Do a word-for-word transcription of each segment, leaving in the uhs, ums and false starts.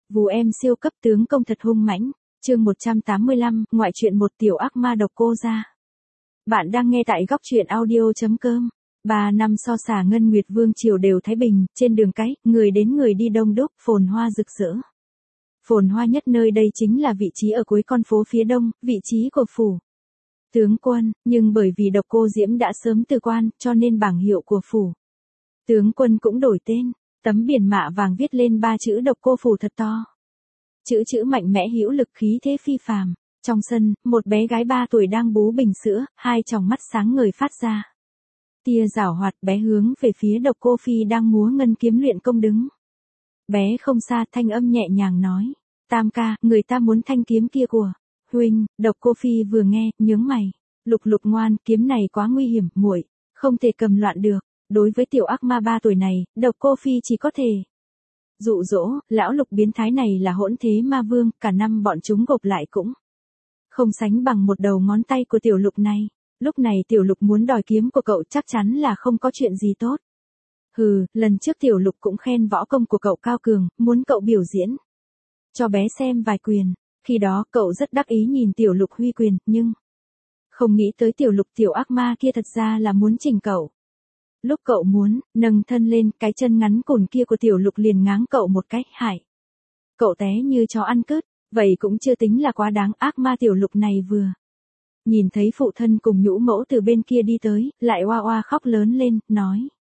Vù em siêu cấp tướng công thật hung mãnh, chương một trăm tám mươi lăm, ngoại truyện một tiểu ác ma độc cô ra. Bạn đang nghe tại góc truyện audio.com. Ba năm so xả Ngân Nguyệt Vương triều đều thái bình, trên đường cái, người đến người đi đông đúc, phồn hoa rực rỡ. Phồn hoa nhất nơi đây chính là vị trí ở cuối con phố phía đông, vị trí của phủ tướng quân, nhưng bởi vì độc cô Diễm đã sớm từ quan, cho nên bảng hiệu của phủ tướng quân cũng đổi tên. Tấm biển mạ vàng viết lên ba chữ độc cô phủ thật to. Chữ chữ mạnh mẽ hữu lực khí thế phi phàm. Trong sân, một bé gái ba tuổi đang bú bình sữa, hai tròng mắt sáng ngời phát ra tia giảo hoạt, bé hướng về phía độc cô phi đang múa ngân kiếm luyện công đứng. Bé không xa, thanh âm nhẹ nhàng nói, Tam ca, người ta muốn thanh kiếm kia của huynh. Độc cô phi vừa nghe, nhướng mày, Lục Lục ngoan, kiếm này quá nguy hiểm, muội không thể cầm loạn được. Đối với tiểu ác ma ba tuổi này, độc cô phi chỉ có thể dụ dỗ. Lão Lục biến thái này là hỗn thế ma vương, cả năm bọn chúng gộp lại cũng không sánh bằng một đầu ngón tay của tiểu Lục này. Lúc này tiểu Lục muốn đòi kiếm của cậu chắc chắn là không có chuyện gì tốt. Hừ, lần trước tiểu Lục cũng khen võ công của cậu cao cường, muốn cậu biểu diễn cho bé xem vài quyền. Khi đó cậu rất đắc ý nhìn tiểu Lục huy quyền, nhưng không nghĩ tới tiểu Lục tiểu ác ma kia thật ra là muốn chỉnh cậu. Lúc cậu muốn nâng thân lên, cái chân ngắn cùn kia của tiểu Lục liền ngáng cậu một cái, hại cậu té như chó ăn cứt. Vậy cũng chưa tính là quá đáng. Ác ma tiểu Lục này vừa nhìn thấy phụ thân cùng nhũ mẫu từ bên kia đi tới, lại oa oa khóc lớn lên, nói,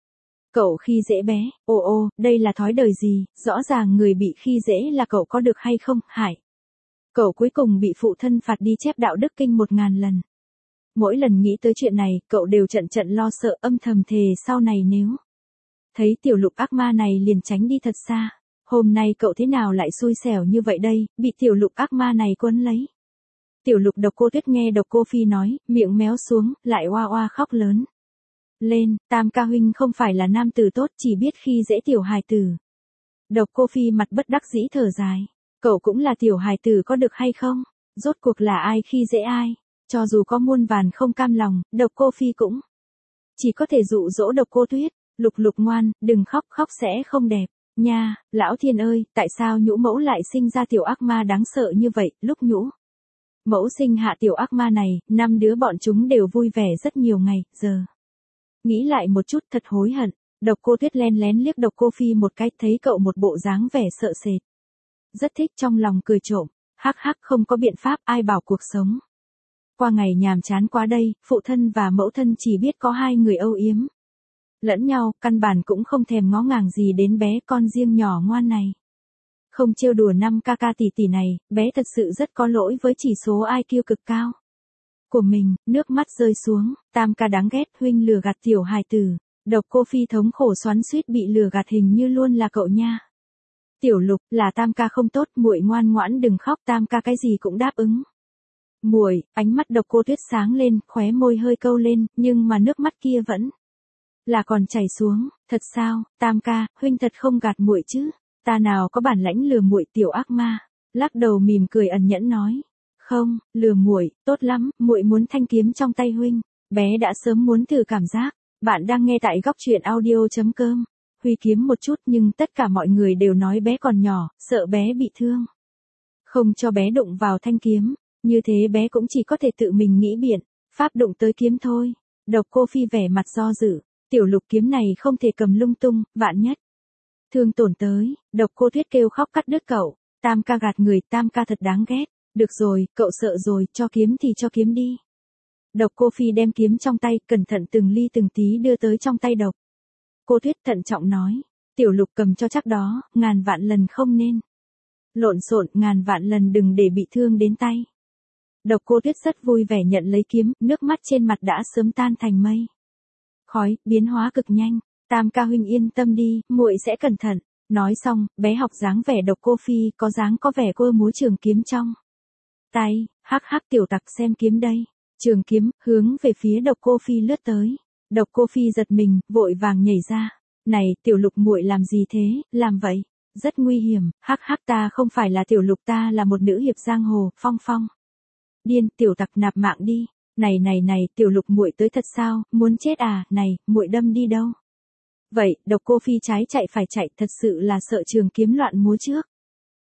cậu khi dễ bé. Ô ô, đây là thói đời gì, rõ ràng người bị khi dễ là cậu, có được hay không, hại cậu cuối cùng bị phụ thân phạt đi chép đạo đức kinh một ngàn lần. Mỗi lần nghĩ tới chuyện này, cậu đều trận trận lo sợ, âm thầm thề sau này nếu thấy tiểu Lục ác ma này liền tránh đi thật xa. Hôm nay cậu thế nào lại xui xẻo như vậy đây, bị tiểu Lục ác ma này quấn lấy. Tiểu Lục độc cô Tuyết nghe độc cô phi nói, miệng méo xuống, lại oa oa khóc lớn lên, Tam ca huynh không phải là nam tử tốt, chỉ biết khi dễ tiểu hài tử. Độc cô phi mặt bất đắc dĩ thở dài, cậu cũng là tiểu hài tử có được hay không, rốt cuộc là ai khi dễ ai. Cho dù có muôn vàn không cam lòng, độc cô phi cũng chỉ có thể dụ dỗ độc cô Tuyết. Lục Lục ngoan, đừng khóc, khóc sẽ không đẹp nha. Lão thiên ơi, tại sao nhũ mẫu lại sinh ra tiểu ác ma đáng sợ như vậy. Lúc nhũ mẫu sinh hạ tiểu ác ma này, năm đứa bọn chúng đều vui vẻ rất nhiều ngày. Giờ nghĩ lại một chút thật hối hận. Độc cô Tuyết len lén liếc độc cô phi một cái, thấy cậu một bộ dáng vẻ sợ sệt, rất thích, trong lòng cười trộm, hắc hắc, không có biện pháp, ai bảo cuộc sống qua ngày nhàm chán quá đây. Phụ thân và mẫu thân chỉ biết có hai người âu yếm lẫn nhau, căn bản cũng không thèm ngó ngàng gì đến bé con riêng nhỏ ngoan này. Không trêu đùa năm ca ca tỷ tỷ này, bé thật sự rất có lỗi với chỉ số i kiu cực cao của mình. Nước mắt rơi xuống, Tam ca đáng ghét, huynh lừa gạt tiểu hài tử. Độc cô phi thống khổ xoắn xuýt, bị lừa gạt hình như luôn là cậu nha. Tiểu Lục, là Tam ca không tốt, muội ngoan ngoãn đừng khóc, Tam ca cái gì cũng đáp ứng. Muội, ánh mắt độc cô Tuyết sáng lên, khóe môi hơi câu lên, nhưng mà nước mắt kia vẫn là còn chảy xuống. Thật sao, Tam ca, huynh thật không gạt muội chứ? Ta nào có bản lãnh lừa muội. Tiểu ác ma lắc đầu mỉm cười ẩn nhẫn nói, không, lừa muội, tốt lắm, muội muốn thanh kiếm trong tay huynh. Bé đã sớm muốn thử cảm giác. Bạn đang nghe tại góc truyện audio.com. Huy kiếm một chút, nhưng tất cả mọi người đều nói bé còn nhỏ, sợ bé bị thương, không cho bé đụng vào thanh kiếm. Như thế bé cũng chỉ có thể tự mình nghĩ biện pháp đụng tới kiếm thôi. Độc cô phi vẻ mặt do dự, tiểu Lục kiếm này không thể cầm lung tung, vạn nhất thương tổn tới. Độc cô Tuyết kêu khóc cắt đứt cậu, Tam ca gạt người, Tam ca thật đáng ghét. Được rồi, cậu sợ rồi, cho kiếm thì cho kiếm đi. Độc cô phi đem kiếm trong tay, cẩn thận từng ly từng tí đưa tới trong tay độc cô Tuyết, thận trọng nói, tiểu Lục cầm cho chắc đó, ngàn vạn lần không nên lộn xộn, ngàn vạn lần đừng để bị thương đến tay. Độc cô Tuyết rất vui vẻ nhận lấy kiếm, nước mắt trên mặt đã sớm tan thành mây khói, biến hóa cực nhanh. Tam ca huynh yên tâm đi, muội sẽ cẩn thận. Nói xong, bé học dáng vẻ độc cô phi, có dáng có vẻ cô múa trường kiếm trong tay. Hắc hắc, tiểu tặc xem kiếm đây. Trường kiếm hướng về phía độc cô phi lướt tới. Độc cô phi giật mình, vội vàng nhảy ra. Này, tiểu Lục muội làm gì thế, làm vậy rất nguy hiểm. Hắc hắc, ta không phải là tiểu Lục, ta là một nữ hiệp giang hồ. Phong phong điên, tiểu tặc nạp mạng đi. Này này này, tiểu Lục muội tới thật sao, muốn chết à, này, muội đâm đi đâu? Vậy, độc cô phi trái chạy phải chạy, thật sự là sợ trường kiếm loạn múa trước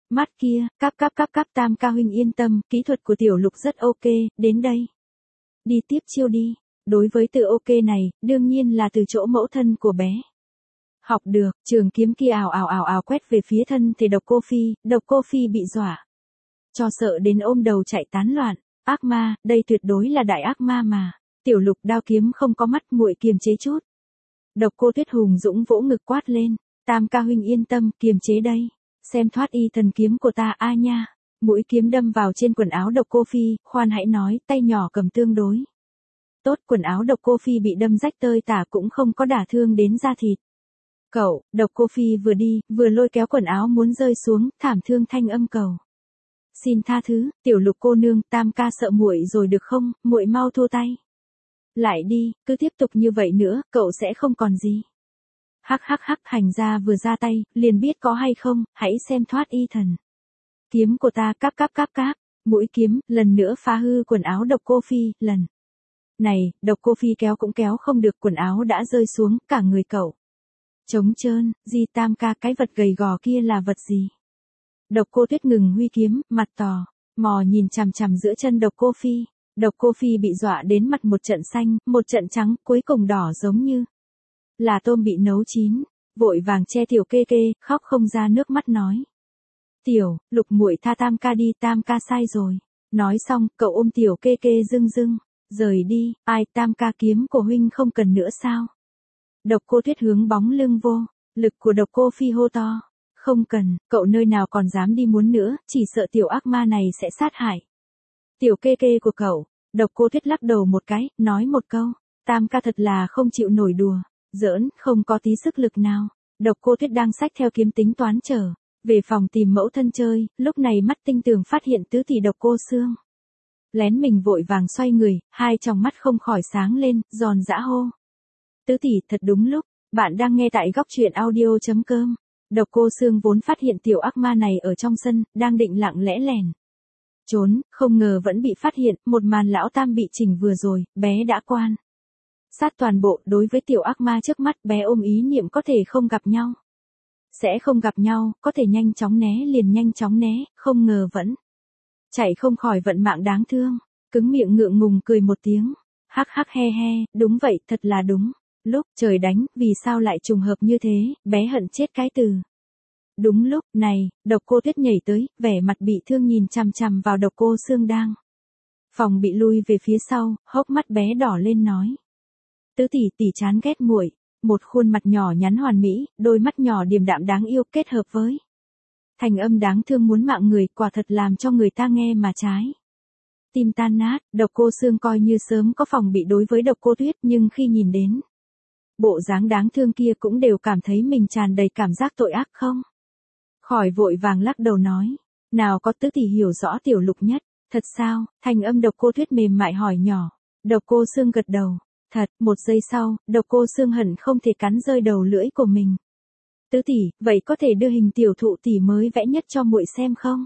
Mắt kia, cáp cáp cáp cáp Tam ca huynh yên tâm, kỹ thuật của tiểu lục rất ok, đến đây. Đi tiếp chiêu đi. Đối với từ ok này, đương nhiên là từ chỗ mẫu thân của bé. Học được, trường kiếm kia ào ào ào ào quét về phía thân thể Độc Cô Phi, Độc Cô Phi bị dọa. Cho sợ đến ôm đầu chạy tán loạn. Ác ma, đây tuyệt đối là đại ác ma mà. Tiểu lục đao kiếm không có mắt, muội kiềm chế chút. Độc Cô Tuyết hùng dũng vỗ ngực quát lên. Tam ca huynh yên tâm, kiềm chế đây. Xem thoát y thần kiếm của ta a nha. Mũi kiếm đâm vào trên quần áo Độc Cô Phi, khoan hãy nói, tay nhỏ cầm tương đối. Tốt, quần áo Độc Cô Phi bị đâm rách tơi tả cũng không có đả thương đến da thịt. Cậu, Độc Cô Phi vừa đi, vừa lôi kéo quần áo muốn rơi xuống, thảm thương thanh âm cầu. Xin tha thứ, tiểu lục cô nương, Tam ca sợ muội rồi được không, muội mau thua tay. Lại đi, cứ tiếp tục như vậy nữa, cậu sẽ không còn gì. Hắc hắc hắc, hành ra vừa ra tay, liền biết có hay không, hãy xem thoát y thần. Kiếm của ta cáp cáp cáp cáp, mũi kiếm, lần nữa phá hư quần áo Độc Cô Phi, lần. Này, Độc Cô Phi kéo cũng kéo không được, quần áo đã rơi xuống, cả người cậu. Trống trơn, gì Tam ca, cái vật gầy gò kia là vật gì? Độc Cô Tuyết ngừng huy kiếm, mặt tò, mò nhìn chằm chằm giữa chân Độc Cô Phi. Độc Cô Phi bị dọa đến mặt một trận xanh, một trận trắng, cuối cùng đỏ giống như là tôm bị nấu chín, vội vàng che tiểu kê kê, khóc không ra nước mắt nói. Tiểu, lục muội tha Tam ca đi, Tam ca sai rồi. Nói xong, cậu ôm tiểu kê kê dưng dưng, rời đi, ai Tam ca kiếm của huynh không cần nữa sao? Độc Cô Tuyết hướng bóng lưng vô, lực của Độc Cô Phi hô to. Không cần, cậu nơi nào còn dám đi muốn nữa, chỉ sợ tiểu ác ma này sẽ sát hại. Tiểu kê kê của cậu, Độc Cô Tuyết lắc đầu một cái, nói một câu, Tam ca thật là không chịu nổi đùa, giỡn, không có tí sức lực nào. Độc Cô Tuyết đang xách theo kiếm tính toán trở về phòng tìm mẫu thân chơi, lúc này mắt tinh tường phát hiện tứ tỷ Độc Cô Xương. Lén mình vội vàng xoay người, hai tròng mắt không khỏi sáng lên, giòn giã hô. Tứ tỷ, thật đúng lúc, bạn đang nghe tại góc truyện audio chấm com. Độc Cô Xương vốn phát hiện tiểu ác ma này ở trong sân, đang định lặng lẽ lèn trốn, không ngờ vẫn bị phát hiện, một màn lão tam bị chỉnh vừa rồi, bé đã quan sát toàn bộ. Đối với tiểu ác ma trước mắt, bé ôm ý niệm có thể không gặp nhau. Sẽ không gặp nhau, có thể nhanh chóng né liền nhanh chóng né, không ngờ vẫn chạy không khỏi vận mạng đáng thương. Cứng miệng ngượng ngùng cười một tiếng, hắc hắc he he, đúng vậy, thật là đúng. Lúc trời đánh, vì sao lại trùng hợp như thế, bé hận chết cái từ. Đúng lúc này, Độc Cô Tuyết nhảy tới, vẻ mặt bị thương nhìn chằm chằm vào Độc Cô Xương đang phòng bị lui về phía sau, hốc mắt bé đỏ lên nói. Tứ tỷ tỷ chán ghét muội. Một khuôn mặt nhỏ nhắn hoàn mỹ, đôi mắt nhỏ điềm đạm đáng yêu kết hợp với thành âm đáng thương muốn mạng người, quả thật làm cho người ta nghe mà trái tim tan nát. Độc Cô Xương coi như sớm có phòng bị đối với Độc Cô Tuyết, nhưng khi nhìn đến bộ dáng đáng thương kia cũng đều cảm thấy mình tràn đầy cảm giác tội ác không khỏi vội vàng lắc đầu nói. Nào có, tứ tỷ hiểu rõ tiểu lục nhất. Thật sao? Thành âm Độc Cô Tuyết mềm mại hỏi nhỏ. Độc Cô Xương gật đầu. Thật, một giây sau, Độc Cô Xương hận không thể cắn rơi đầu lưỡi của mình. Tứ tỷ, vậy có thể đưa hình tiểu thụ tỷ mới vẽ nhất cho muội xem không?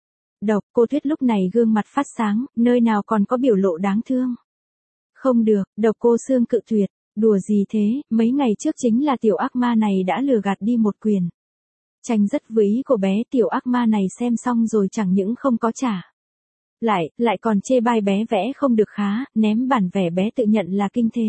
Độc Cô Tuyết lúc này gương mặt phát sáng, nơi nào còn có biểu lộ đáng thương. Không được, Độc Cô Xương cự tuyệt. Đùa gì thế, mấy ngày trước chính là tiểu ác ma này đã lừa gạt đi một quyền tranh rất với ý của bé. Tiểu ác ma này xem xong rồi chẳng những không có trả lại, lại còn chê bai bé vẽ không được khá, ném bản vẽ bé tự nhận là kinh thế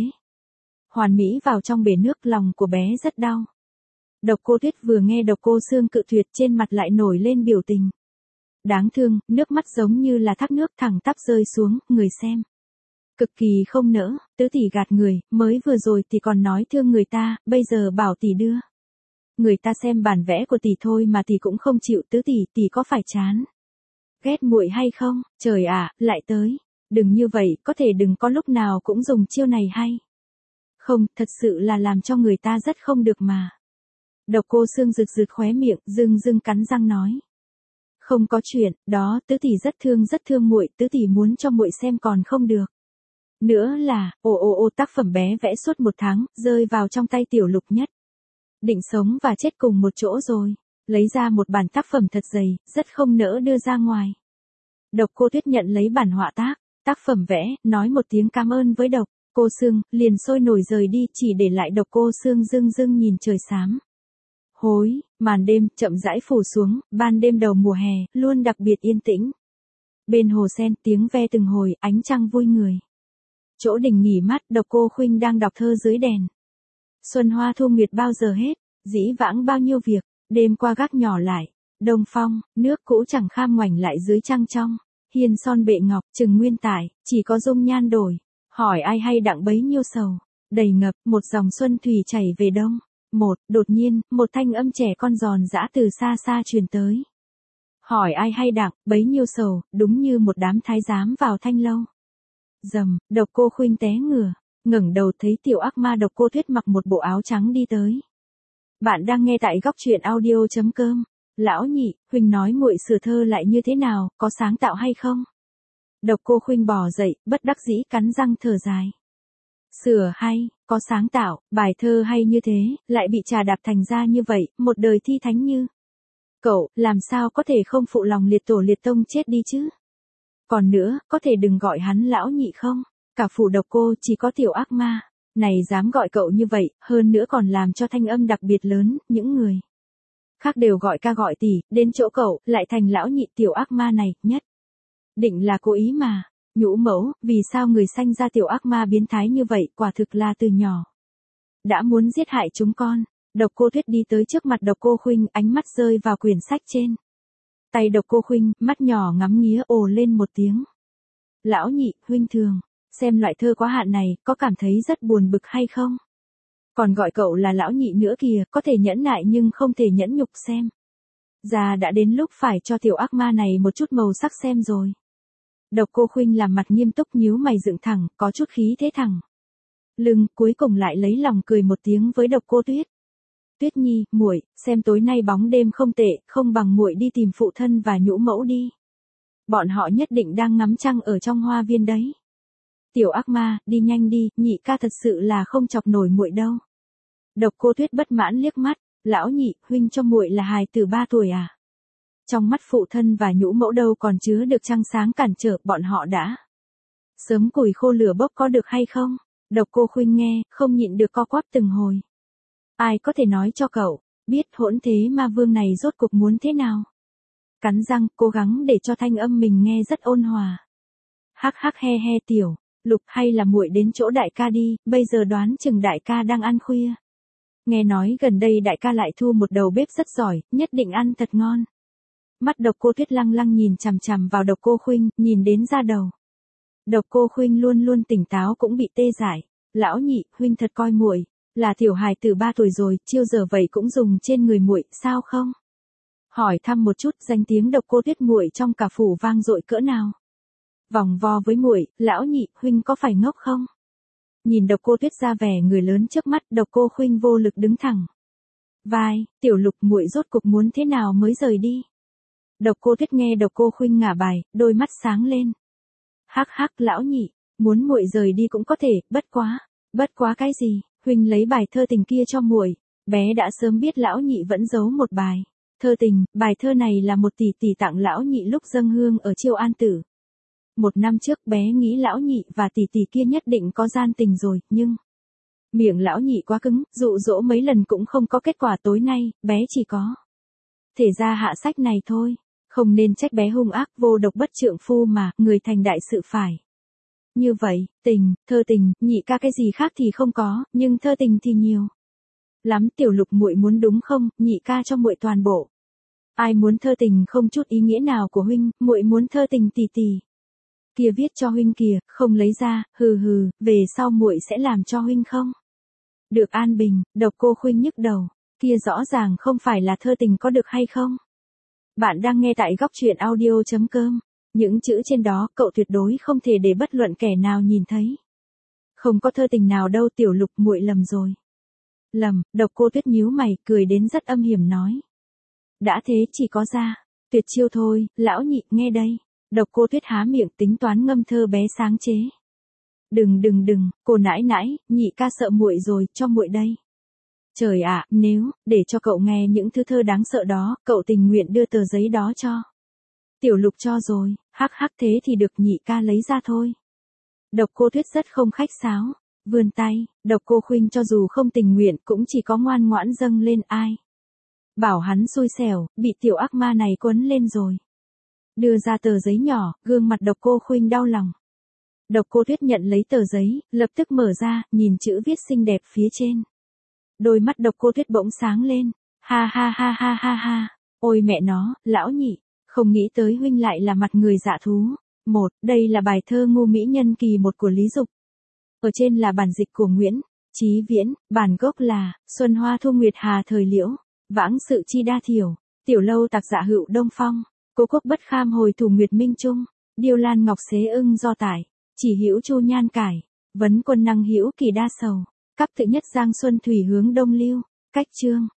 hoàn mỹ vào trong bể nước. Lòng của bé rất đau. Độc Cô Tuyết vừa nghe Độc Cô Xương cự tuyệt, trên mặt lại nổi lên biểu tình đáng thương, nước mắt giống như là thác nước thẳng tắp rơi xuống. Người xem cực kỳ không nỡ. Tứ tỷ gạt người, mới vừa rồi thì còn nói thương người ta, bây giờ bảo tỷ đưa người ta xem bản vẽ của tỷ thôi mà tỷ cũng không chịu. Tứ tỷ, tỷ có phải chán ghét muội hay không? Trời ạ, lại tới. Đừng như vậy, có thể đừng có lúc nào cũng dùng chiêu này hay không? Thật sự là làm cho người ta rất không được mà. Độc Cô Xương rực rực khóe miệng, dưng dưng cắn răng nói. Không có chuyện, đó, tứ tỷ rất thương rất thương muội, tứ tỷ muốn cho muội xem còn không được. Nữa là, ồ ồ ồ, tác phẩm bé vẽ suốt một tháng, rơi vào trong tay tiểu lục nhất. Định sống và chết cùng một chỗ rồi. Lấy ra một bản tác phẩm thật dày, rất không nỡ đưa ra ngoài. Độc Cô Tuyết nhận lấy bản họa tác, tác phẩm vẽ, nói một tiếng cảm ơn với Độc Cô Xương, liền sôi nổi rời đi, chỉ để lại Độc Cô Xương dưng dưng nhìn trời xám. Hối, màn đêm chậm rãi phủ xuống, ban đêm đầu mùa hè, luôn đặc biệt yên tĩnh. Bên hồ sen tiếng ve từng hồi, ánh trăng vui người. Chỗ đình nghỉ mát, Độc Cô Khuynh đang đọc thơ dưới đèn. Xuân hoa thu nguyệt bao giờ hết, dĩ vãng bao nhiêu việc, đêm qua gác nhỏ lại. Đông phong, nước cũ chẳng kham ngoảnh lại dưới trăng trong. Hiên son bệ ngọc, trừng nguyên tải, chỉ có dung nhan đổi. Hỏi ai hay đặng bấy nhiêu sầu. Đầy ngập, một dòng xuân thủy chảy về đông. Một, đột nhiên, một thanh âm trẻ con giòn giã từ xa xa truyền tới. Hỏi ai hay đặng, bấy nhiêu sầu, đúng như một đám thái giám vào thanh lâu. Dầm, Độc Cô Khuynh té ngửa, ngẩng đầu thấy tiểu ác ma Độc Cô Tuyết mặc một bộ áo trắng đi tới. Bạn đang nghe tại góc truyện audio chấm com. Lão nhị, Huynh nói muội sửa thơ lại như thế nào, có sáng tạo hay không? Độc Cô Khuynh bò dậy, bất đắc dĩ cắn răng thở dài. Sửa hay, có sáng tạo, bài thơ hay như thế, lại bị trà đạp thành ra như vậy, một đời thi thánh như. Cậu, làm sao có thể không phụ lòng liệt tổ liệt tông chết đi chứ? Còn nữa, có thể đừng gọi hắn lão nhị không? Cả phủ Độc Cô chỉ có tiểu ác ma, này dám gọi cậu như vậy, hơn nữa còn làm cho thanh âm đặc biệt lớn, những người khác đều gọi ca gọi tỷ, đến chỗ cậu, lại thành lão nhị tiểu ác ma này, nhất. Định là cố ý mà. Nhũ mẫu, vì sao người sanh ra tiểu ác ma biến thái như vậy, quả thực là từ nhỏ đã muốn giết hại chúng con. Độc Cô Tuyết đi tới trước mặt Độc Cô Khuynh, ánh mắt rơi vào quyển sách trên tay Độc Cô Khuynh, mắt nhỏ ngắm nghía ồ lên một tiếng. Lão nhị, huynh thường xem loại thơ quá hạn này, có cảm thấy rất buồn bực hay không? Còn gọi cậu là lão nhị nữa kìa, có thể nhẫn nại nhưng không thể nhẫn nhục xem. Già đã đến lúc phải cho tiểu ác ma này một chút màu sắc xem rồi. Độc Cô Khuynh làm mặt nghiêm túc nhíu mày dựng thẳng, có chút khí thế thẳng lưng, cuối cùng lại lấy lòng cười một tiếng với Độc Cô Tuyết. Tuyết nhi, muội, xem tối nay bóng đêm không tệ, không bằng muội đi tìm phụ thân và nhũ mẫu đi. Bọn họ nhất định đang ngắm trăng ở trong hoa viên đấy. Tiểu ác ma, đi nhanh đi, nhị ca thật sự là không chọc nổi muội đâu. Độc Cô Tuyết bất mãn liếc mắt, lão nhị, huynh cho muội là hài tử ba tuổi à? Trong mắt phụ thân và nhũ mẫu đâu còn chứa được trăng sáng cản trở, bọn họ đã sớm củi khô lửa bốc có được hay không? Độc Cô Khuynh nghe, không nhịn được co quắp từng hồi. Ai có thể nói cho cậu, biết hỗn thế ma vương này rốt cuộc muốn thế nào? Cắn răng, cố gắng để cho thanh âm mình nghe rất ôn hòa. Hắc hắc he he tiểu, Lục hay là muội đến chỗ đại ca đi, bây giờ đoán chừng đại ca đang ăn khuya. Nghe nói gần đây đại ca lại thu một đầu bếp rất giỏi, nhất định ăn thật ngon. Mắt Độc Cô Tuyết lăng lăng nhìn chằm chằm vào Độc Cô Khuynh, nhìn đến da đầu. Độc Cô Khuynh luôn luôn tỉnh táo cũng bị tê dại. Lão nhị, huynh thật coi muội là tiểu hài từ ba tuổi rồi, chiêu giờ vậy cũng dùng trên người muội, sao không? Hỏi thăm một chút, danh tiếng Độc Cô Tuyết muội trong cả phủ vang dội cỡ nào? Vòng vo với muội, lão nhị, huynh có phải ngốc không? Nhìn Độc Cô Tuyết ra vẻ người lớn trước mắt, Độc Cô Khuynh vô lực đứng thẳng vai, tiểu Lục muội rốt cuộc muốn thế nào mới rời đi? Độc Cô Tuyết nghe Độc Cô Khuynh ngả bài, đôi mắt sáng lên. Hắc hắc lão nhị, muốn muội rời đi cũng có thể, bất quá, bất quá cái gì? Huynh lấy bài thơ tình kia cho muội. Bé đã sớm biết lão nhị vẫn giấu một bài thơ tình, bài thơ này là một tỷ tỷ tặng lão nhị lúc dâng hương ở Chiêu An Tử. Một năm trước bé nghĩ lão nhị và tỷ tỷ kia nhất định có gian tình rồi, nhưng miệng lão nhị quá cứng, dụ dỗ mấy lần cũng không có kết quả. Tối nay, bé chỉ có thể ra hạ sách này thôi. Không nên trách bé hung ác vô độc bất trượng phu mà, người thành đại sự phải như vậy. Tình, thơ tình, nhị ca cái gì khác thì không có, nhưng thơ tình thì nhiều lắm. Tiểu Lục muội muốn đúng không? Nhị ca cho muội toàn bộ. Ai muốn thơ tình không chút ý nghĩa nào của huynh, muội muốn thơ tình tỷ tỷ kia viết cho huynh kìa, không lấy ra, hừ hừ, về sau muội sẽ làm cho huynh không được an bình. Độc Cô Khuynh nhức đầu, kia rõ ràng không phải là thơ tình có được hay không? Bạn đang nghe tại góc truyện audio chấm com. Những chữ trên đó, cậu tuyệt đối không thể để bất luận kẻ nào nhìn thấy. Không có thơ tình nào đâu, tiểu Lục muội lầm rồi. Lầm, Độc Cô Tuyết nhíu mày, cười đến rất âm hiểm nói. Đã thế chỉ có ra tuyệt chiêu thôi, lão nhị, nghe đây. Độc Cô Tuyết há miệng tính toán ngâm thơ bé sáng chế. Đừng đừng đừng, cô nãi nãi, nhị ca sợ muội rồi, cho muội đây. Trời ạ, nếu để cho cậu nghe những thứ thơ đáng sợ đó, cậu tình nguyện đưa tờ giấy đó cho tiểu Lục cho rồi. Hắc hắc, thế thì được, nhị ca lấy ra thôi. Độc Cô Tuyết rất không khách sáo, vươn tay. Độc Cô Khuynh cho dù không tình nguyện cũng chỉ có ngoan ngoãn dâng lên. Ai Bảo hắn xui xẻo, bị tiểu ác ma này quấn lên rồi. Đưa ra tờ giấy nhỏ, gương mặt Độc Cô Khuynh đau lòng. Độc Cô Tuyết nhận lấy tờ giấy, lập tức mở ra, nhìn chữ viết xinh đẹp phía trên. Đôi mắt Độc Cô Tuyết bỗng sáng lên. Ha ha ha ha ha ha. Ôi mẹ nó, lão nhị, không nghĩ tới huynh lại là mặt người dạ thú. Một, đây là bài thơ Ngu Mỹ Nhân kỳ một của Lý Dục. Ở trên là bản dịch của Nguyễn Chí Viễn, bản gốc là Xuân Hoa Thu Nguyệt Hà Thời Liễu, Vãng Sự Chi Đa Thiểu, Tiểu Lâu Tạc Dạ Hữu Đông Phong, Cố Quốc Bất Kham Hồi Thủ Nguyệt Minh Trung, Điêu Lan Ngọc Xế Ưng do tải, Chỉ Hữu Chu Nhan Cải, Vấn Quân Năng Hữu Kỳ Đa Sầu, Cấp tự nhất Giang Xuân Thủy hướng Đông Lưu, cách chương.